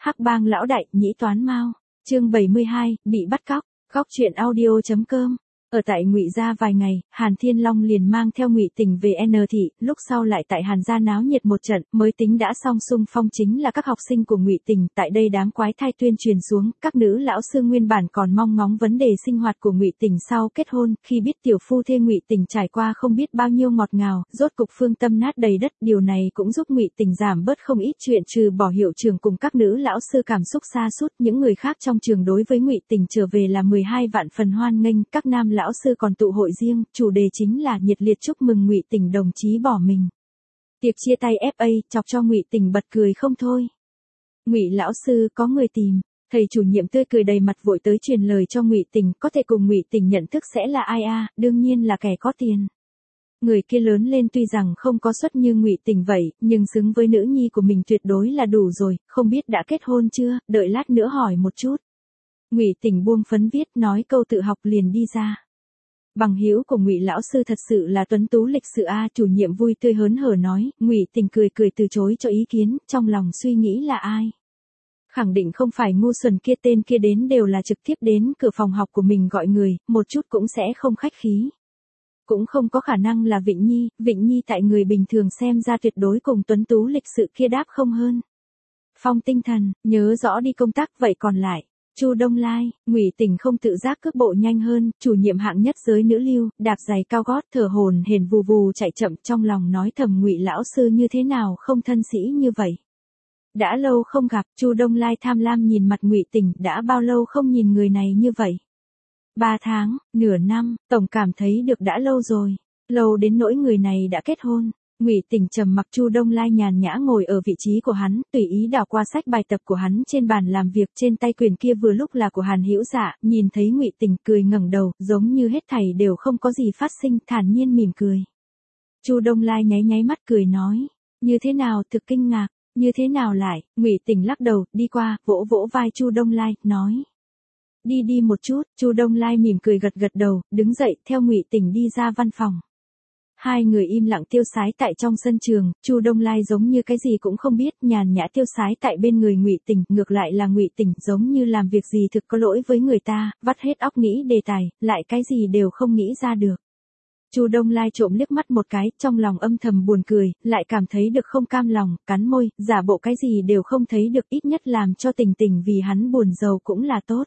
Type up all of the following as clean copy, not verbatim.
Hắc Bang lão đại, nhĩ toán mao. Chương 72, bị bắt cóc. Góc truyện audio.com. Ở tại Ngụy gia vài ngày, Hàn Thiên Long liền mang theo Ngụy Tình về N thị, lúc sau lại tại Hàn gia náo nhiệt một trận, mới tính đã xong xung phong chính là các học sinh của Ngụy Tình, tại đây đám quái thai tuyên truyền xuống, các nữ lão sư nguyên bản còn mong ngóng vấn đề sinh hoạt của Ngụy Tình sau kết hôn, khi biết tiểu phu thê Ngụy Tình trải qua không biết bao nhiêu ngọt ngào, rốt cục phương tâm nát đầy đất, điều này cũng giúp Ngụy Tình giảm bớt không ít chuyện, trừ bỏ hiệu trưởng cùng các nữ lão sư cảm xúc sa sút, những người khác trong trường đối với Ngụy Tình trở về là 12 vạn phần hoan nghênh, các nam lão sư còn tụ hội riêng, chủ đề chính là nhiệt liệt chúc mừng Ngụy Tình đồng chí bỏ mình. Tiệc chia tay FA chọc cho Ngụy Tình bật cười không thôi. Ngụy lão sư, có người tìm. Thầy chủ nhiệm tươi cười đầy mặt vội tới truyền lời cho Ngụy Tình, có thể cùng Ngụy Tình nhận thức sẽ là ai a? Đương nhiên là kẻ có tiền. Người kia lớn lên tuy rằng không có xuất như Ngụy Tình vậy, nhưng xứng với nữ nhi của mình tuyệt đối là đủ rồi, không biết đã kết hôn chưa, đợi lát nữa hỏi một chút. Ngụy Tình buông phấn viết, nói câu tự học liền đi ra. Bằng hữu của Ngụy lão sư thật sự là tuấn tú lịch sự a, chủ nhiệm vui tươi hớn hở nói. Ngụy Tình cười cười từ chối cho ý kiến, trong lòng suy nghĩ là ai. Khẳng định không phải ngu xuẩn kia, tên kia đến đều là trực tiếp đến cửa phòng học của mình gọi người, một chút cũng sẽ không khách khí. Cũng không có khả năng là Vịnh Nhi tại người bình thường xem ra tuyệt đối cùng tuấn tú lịch sự kia đáp không hơn. Phong tinh thần, nhớ rõ đi công tác, vậy còn lại. Chu Đông Lai, Ngụy Tình không tự giác cước bộ nhanh hơn, chủ nhiệm hạng nhất giới nữ lưu, đạp giày cao gót thở hổn hển vù vù chạy chậm, trong lòng nói thầm Ngụy lão sư như thế nào không thân sĩ như vậy. Đã lâu không gặp, Chu Đông Lai tham lam nhìn mặt Ngụy Tình, đã bao lâu không nhìn người này như vậy. 3 tháng, nửa năm, tổng cảm thấy được đã lâu rồi, lâu đến nỗi người này đã kết hôn. Ngụy Tình trầm mặc, Chu Đông Lai nhàn nhã ngồi ở vị trí của hắn, tùy ý đảo qua sách bài tập của hắn trên bàn làm việc, trên tay quyền kia vừa lúc là của Hàn Hữu Dạ, nhìn thấy Ngụy Tình cười ngẩng đầu, giống như hết thảy đều không có gì phát sinh, thản nhiên mỉm cười. Chu Đông Lai nháy nháy mắt cười nói, như thế nào, thực kinh ngạc, như thế nào lại? Ngụy Tình lắc đầu, đi qua, vỗ vỗ vai Chu Đông Lai, nói, đi một chút. Chu Đông Lai mỉm cười gật gật đầu, đứng dậy, theo Ngụy Tình đi ra văn phòng. Hai người im lặng tiêu sái tại trong sân trường, Chu Đông Lai giống như cái gì cũng không biết, nhàn nhã tiêu sái tại bên người Ngụy Tình, ngược lại là Ngụy Tình giống như làm việc gì thực có lỗi với người ta, vắt hết óc nghĩ đề tài, lại cái gì đều không nghĩ ra được. Chu Đông Lai trộm liếc mắt một cái, trong lòng âm thầm buồn cười, lại cảm thấy được không cam lòng, cắn môi, giả bộ cái gì đều không thấy được, ít nhất làm cho Tình Tình vì hắn buồn rầu cũng là tốt.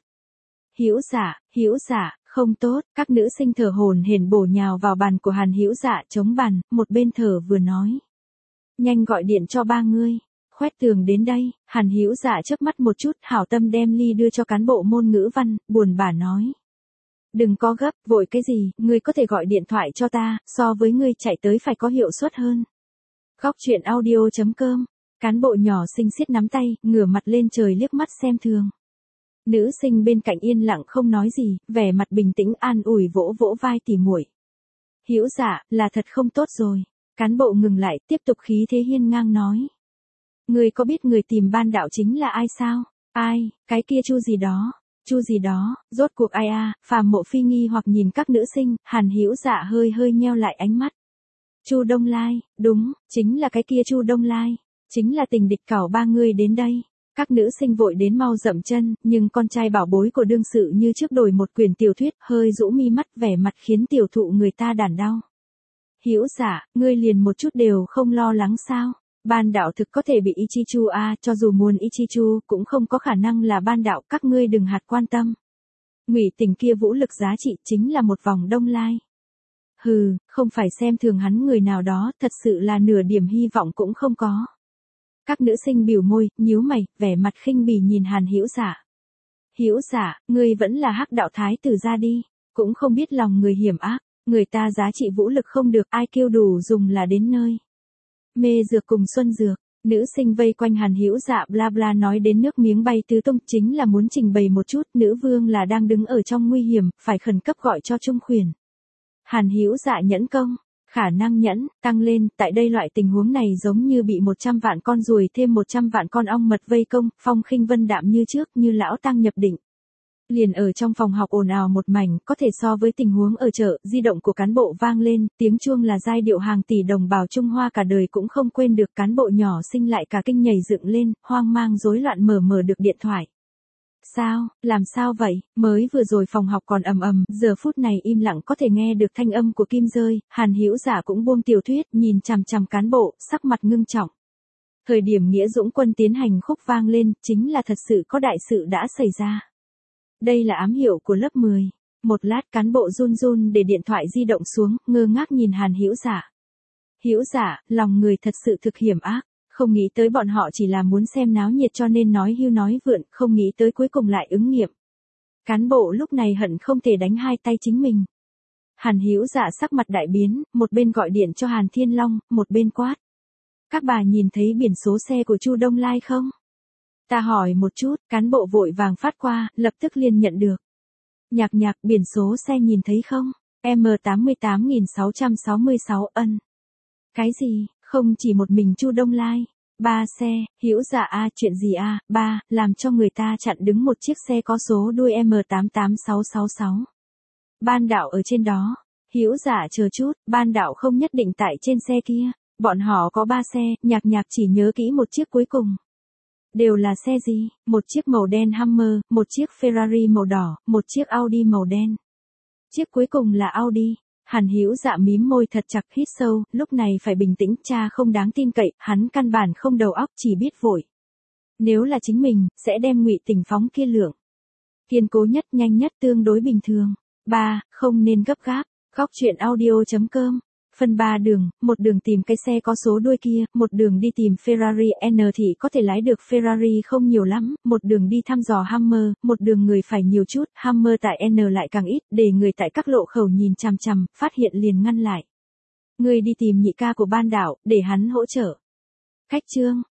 Hữu Dạ, không tốt, các nữ sinh thở hổn hển bổ nhào vào bàn của Hàn Hữu Dạ chống bàn, một bên thở vừa nói. Nhanh gọi điện cho ba ngươi, Khoét Tường đến đây. Hàn Hữu Dạ chớp mắt một chút, hảo tâm đem ly đưa cho cán bộ môn ngữ văn, buồn bã nói. Đừng có gấp, vội cái gì, ngươi có thể gọi điện thoại cho ta, so với ngươi chạy tới phải có hiệu suất hơn. Góc truyện audio.com, cán bộ nhỏ xinh siết nắm tay, ngửa mặt lên trời liếc mắt xem thường. Nữ sinh bên cạnh yên lặng không nói gì, vẻ mặt bình tĩnh an ủi vỗ vỗ vai tỉ muội. Hữu Dạ, là thật không tốt rồi. Cán bộ ngừng lại, tiếp tục khí thế hiên ngang nói. Người có biết người tìm ban đạo chính là ai sao? Ai, cái kia Chu gì đó, rốt cuộc ai a? Phàm Mộ Phi nghi hoặc nhìn các nữ sinh, Hàn Hữu Dạ hơi nheo lại ánh mắt. Chu Đông Lai, đúng, chính là cái kia Chu Đông Lai, chính là Tình địch cảo ba người đến đây. Các nữ sinh vội đến mau dậm chân, nhưng con trai bảo bối của đương sự như trước đổi một quyển tiểu thuyết, hơi rũ mi mắt, vẻ mặt khiến tiểu thụ người ta đản đau. Hữu Dạ, ngươi liền một chút đều không lo lắng sao? Ban đạo thực có thể bị Ichichu a, cho dù muốn Ichichu, cũng không có khả năng là ban đạo, các ngươi đừng hạt quan tâm. Ngụy Tình kia vũ lực giá trị chính là một vòng Đông Lai. Hừ, không phải xem thường hắn người nào đó, thật sự là nửa điểm hy vọng cũng không có. Các nữ sinh biểu môi, nhíu mày, vẻ mặt khinh bỉ nhìn Hàn Hữu Dạ. Hữu Dạ, ngươi vẫn là hắc đạo thái tử ra đi, cũng không biết lòng người hiểm ác, người ta giá trị vũ lực không được, ai kêu đủ dùng là đến nơi. Mê dược cùng xuân dược, nữ sinh vây quanh Hàn Hữu Dạ bla bla nói đến nước miếng bay tứ tung, chính là muốn trình bày một chút, nữ vương là đang đứng ở trong nguy hiểm, phải khẩn cấp gọi cho Trung Khuyển. Hàn Hữu Dạ nhẫn công. Khả năng nhẫn, tăng lên, tại đây loại tình huống này giống như bị 100 vạn con ruồi thêm 100 vạn con ong mật vây công, Phong Khinh Vân đạm như trước, như lão tăng nhập định. Liền ở trong phòng học ồn ào một mảnh, có thể so với tình huống ở chợ, di động của cán bộ vang lên, tiếng chuông là giai điệu hàng tỷ đồng bào Trung Hoa cả đời cũng không quên được, cán bộ nhỏ xinh lại cả kinh nhảy dựng lên, hoang mang rối loạn mở được điện thoại. Sao, làm sao vậy, mới vừa rồi phòng học còn ầm ầm, giờ phút này im lặng có thể nghe được thanh âm của kim rơi, Hàn Hữu Dạ cũng buông tiểu thuyết, nhìn chằm chằm cán bộ, sắc mặt ngưng trọng. Thời điểm Nghĩa Dũng Quân tiến hành khúc vang lên, chính là thật sự có đại sự đã xảy ra. Đây là ám hiệu của lớp 10. Một lát cán bộ run run để điện thoại di động xuống, ngơ ngác nhìn Hàn Hữu Dạ. Hữu Dạ, lòng người thật sự thực hiểm ác, không nghĩ tới bọn họ chỉ là muốn xem náo nhiệt cho nên nói hưu nói vượn, không nghĩ tới cuối cùng lại ứng nghiệm. Cán bộ lúc này hận không thể đánh hai tay chính mình. Hàn Hữu Dạ sắc mặt đại biến, một bên gọi điện cho Hàn Thiên Long, một bên quát. Các bà nhìn thấy biển số xe của Chu Đông Lai không? Ta hỏi một chút, cán bộ vội vàng phát qua, lập tức liền nhận được. Nhạc, biển số xe nhìn thấy không? M88666 ân. Cái gì, không chỉ một mình Chu Đông Lai. 3 xe, Hữu Dạ a, chuyện gì a? 3, làm cho người ta chặn đứng một chiếc xe có số đuôi M88666. Ban đạo ở trên đó. Hữu Dạ chờ chút, ban đạo không nhất định tại trên xe kia. Bọn họ có 3 xe, nhạc chỉ nhớ kỹ một chiếc cuối cùng. Đều là xe gì? Một chiếc màu đen Hummer, một chiếc Ferrari màu đỏ, một chiếc Audi màu đen. Chiếc cuối cùng là Audi. Hàn Hữu Dạ mím môi thật chặt, hít sâu, lúc này phải bình tĩnh, cha không đáng tin cậy, hắn căn bản không đầu óc, chỉ biết vội. Nếu là chính mình, sẽ đem Ngụy Tình phóng kia lượng. Kiên cố nhất, nhanh nhất, tương đối bình thường. 3, không nên gấp gáp. Góc truyện audio.com. Phân 3 đường, một đường tìm cái xe có số đuôi kia, một đường đi tìm Ferrari N thì có thể lái được Ferrari không nhiều lắm, một đường đi thăm dò Hummer, một đường người phải nhiều chút, Hummer tại N lại càng ít, để người tại các lộ khẩu nhìn chằm chằm, phát hiện liền ngăn lại. Người đi tìm nhị ca của ban đảo, để hắn hỗ trợ. Khách trương,